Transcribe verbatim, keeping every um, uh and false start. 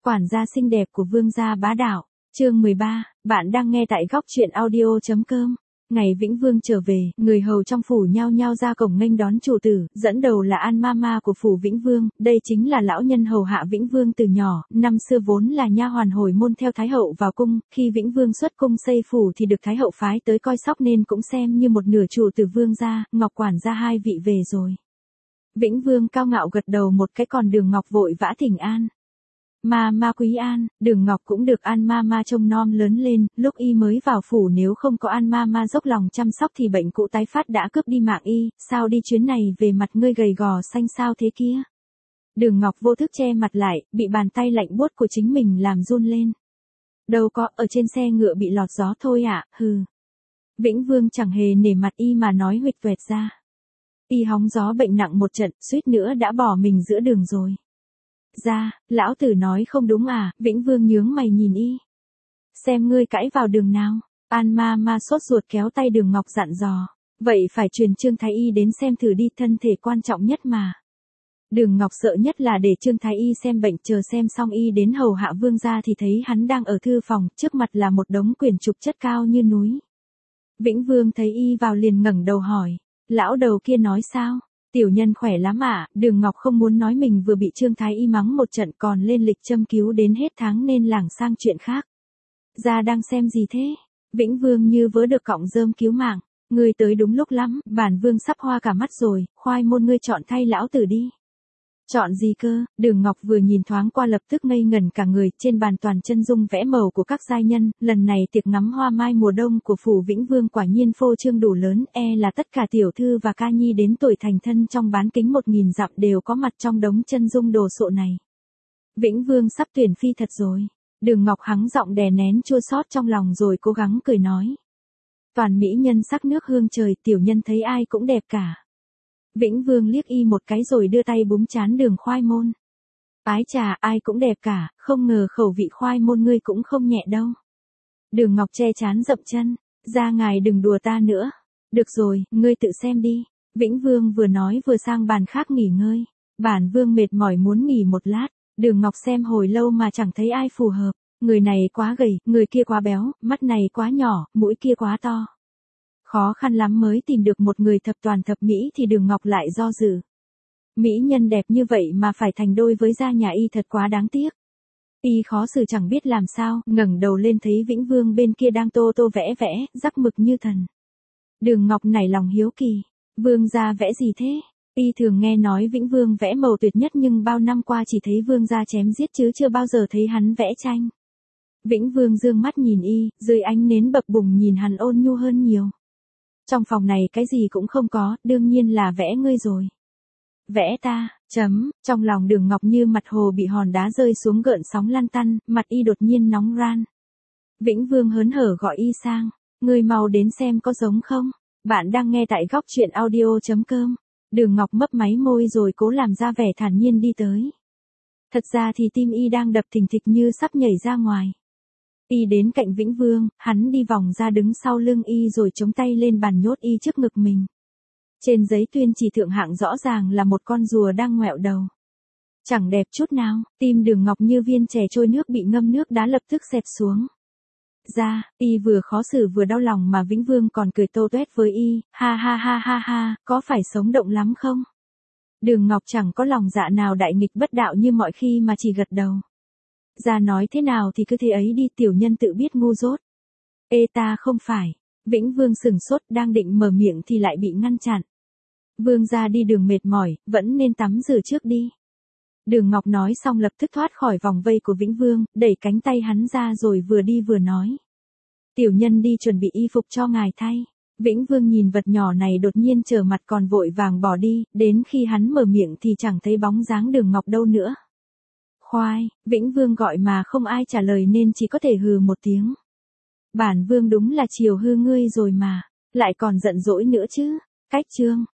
Quản gia xinh đẹp của vương gia bá đạo. Chương mười ba, bạn đang nghe tại góc truyện audio chấm com. Ngày Vĩnh Vương trở về, người hầu trong phủ nhao nhao ra cổng nghênh đón chủ tử, dẫn đầu là An Mama của phủ Vĩnh Vương, đây chính là lão nhân hầu hạ Vĩnh Vương từ nhỏ, năm xưa vốn là nha hoàn hồi môn theo Thái hậu vào cung, khi Vĩnh Vương xuất cung xây phủ thì được Thái hậu phái tới coi sóc nên cũng xem như một nửa chủ tử vương gia, Ngọc quản gia hai vị về rồi. Vĩnh Vương cao ngạo gật đầu một cái, còn Đường Ngọc vội vã thỉnh an. Ma ma quý an, Đường Ngọc cũng được An Mama trông nom lớn lên, lúc y mới vào phủ nếu không có An Mama dốc lòng chăm sóc thì bệnh cũ tái phát đã cướp đi mạng y, sao đi chuyến này về mặt ngươi gầy gò xanh sao thế kia. Đường Ngọc vô thức che mặt lại, bị bàn tay lạnh buốt của chính mình làm run lên. Đâu có, ở trên xe ngựa bị lọt gió thôi ạ, à, hừ. Vĩnh Vương chẳng hề nể mặt y mà nói huỵch toẹt ra. Y hóng gió bệnh nặng một trận, suýt nữa đã bỏ mình giữa đường rồi. Ra, lão tử nói không đúng à, Vĩnh Vương nhướng mày nhìn y. Xem ngươi cãi vào đường nào. An Mama sốt ruột kéo tay Đường Ngọc dặn dò. Vậy phải truyền Trương Thái Y đến xem thử đi, thân thể quan trọng nhất mà. Đường Ngọc sợ nhất là để Trương Thái Y xem bệnh, chờ xem xong y đến hầu hạ vương gia thì thấy hắn đang ở thư phòng, trước mặt là một đống quyển trục chất cao như núi. Vĩnh Vương thấy y vào liền ngẩng đầu hỏi. Lão đầu kia nói sao? Tiểu nhân khỏe lắm ạ, à, Đường Ngọc không muốn nói mình vừa bị Trương Thái Y mắng một trận còn lên lịch châm cứu đến hết tháng nên lảng sang chuyện khác. Ra đang xem gì thế? Vĩnh Vương như vớ được cọng rơm cứu mạng. Ngươi tới đúng lúc lắm, bản vương sắp hoa cả mắt rồi, khoai môn ngươi chọn thay lão tử đi. Chọn gì cơ? Đường Ngọc vừa nhìn thoáng qua lập tức ngây ngẩn cả người, trên bàn toàn chân dung vẽ màu của các giai nhân, lần này tiệc ngắm hoa mai mùa đông của phủ Vĩnh Vương quả nhiên phô trương đủ lớn, e là tất cả tiểu thư và ca nhi đến tuổi thành thân trong bán kính một nghìn dặm đều có mặt trong đống chân dung đồ sộ này. Vĩnh Vương sắp tuyển phi thật rồi. Đường Ngọc hắng giọng đè nén chua xót trong lòng rồi cố gắng cười nói. Toàn mỹ nhân sắc nước hương trời, tiểu nhân thấy ai cũng đẹp cả. Vĩnh Vương liếc y một cái rồi đưa tay búng trán Đường khoai môn. Ái chà, ai cũng đẹp cả, không ngờ khẩu vị khoai môn ngươi cũng không nhẹ đâu. Đường Ngọc che trán dậm chân, ra ngài đừng đùa ta nữa. Được rồi, ngươi tự xem đi. Vĩnh Vương vừa nói vừa sang bàn khác nghỉ ngơi. Bản vương mệt mỏi muốn nghỉ một lát. Đường Ngọc xem hồi lâu mà chẳng thấy ai phù hợp. Người này quá gầy, người kia quá béo, mắt này quá nhỏ, mũi kia quá to. Khó khăn lắm mới tìm được một người thập toàn thập mỹ thì Đường Ngọc lại do dự. Mỹ nhân đẹp như vậy mà phải thành đôi với gia nhà y thật quá đáng tiếc. Y khó xử chẳng biết làm sao, ngẩng đầu lên thấy Vĩnh Vương bên kia đang tô tô vẽ vẽ, rắc mực như thần. Đường Ngọc nảy lòng hiếu kỳ. Vương gia vẽ gì thế? Y thường nghe nói Vĩnh Vương vẽ màu tuyệt nhất nhưng bao năm qua chỉ thấy vương gia chém giết chứ chưa bao giờ thấy hắn vẽ tranh. Vĩnh Vương dương mắt nhìn y, dưới ánh nến bập bùng nhìn hắn ôn nhu hơn nhiều. Trong phòng này cái gì cũng không có, đương nhiên là vẽ ngươi rồi. Vẽ ta, chấm, trong lòng Đường Ngọc như mặt hồ bị hòn đá rơi xuống gợn sóng lăn tăn, mặt y đột nhiên nóng ran. Vĩnh Vương hớn hở gọi y sang, ngươi mau đến xem có giống không, bạn đang nghe tại góc truyện audio chấm com. Đường Ngọc mấp máy môi rồi cố làm ra vẻ thản nhiên đi tới. Thật ra thì tim y đang đập thình thịch như sắp nhảy ra ngoài. Y đến cạnh Vĩnh Vương, hắn đi vòng ra đứng sau lưng y rồi chống tay lên bàn nhốt y trước ngực mình. Trên giấy tuyên chỉ thượng hạng rõ ràng là một con rùa đang ngoẹo đầu. Chẳng đẹp chút nào, tim Đường Ngọc như viên chè trôi nước bị ngâm nước đá lập tức xẹp xuống. Ra, y vừa khó xử vừa đau lòng mà Vĩnh Vương còn cười tô toét với y, ha ha ha ha ha, có phải sống động lắm không? Đường Ngọc chẳng có lòng dạ nào đại nghịch bất đạo như mọi khi mà chỉ gật đầu. Ra nói thế nào thì cứ thế ấy đi, tiểu nhân tự biết ngu dốt. Ê ta không phải. Vĩnh Vương sừng sốt đang định mở miệng thì lại bị ngăn chặn. Vương gia đi đường mệt mỏi, vẫn nên tắm rửa trước đi. Đường Ngọc nói xong lập tức thoát khỏi vòng vây của Vĩnh Vương, đẩy cánh tay hắn ra rồi vừa đi vừa nói. Tiểu nhân đi chuẩn bị y phục cho ngài thay. Vĩnh Vương nhìn vật nhỏ này đột nhiên trở mặt còn vội vàng bỏ đi, đến khi hắn mở miệng thì chẳng thấy bóng dáng Đường Ngọc đâu nữa. Khoai, Vĩnh Vương gọi mà không ai trả lời nên chỉ có thể hừ một tiếng. Bản vương đúng là chiều hư ngươi rồi mà, lại còn giận dỗi nữa chứ. Cách chương,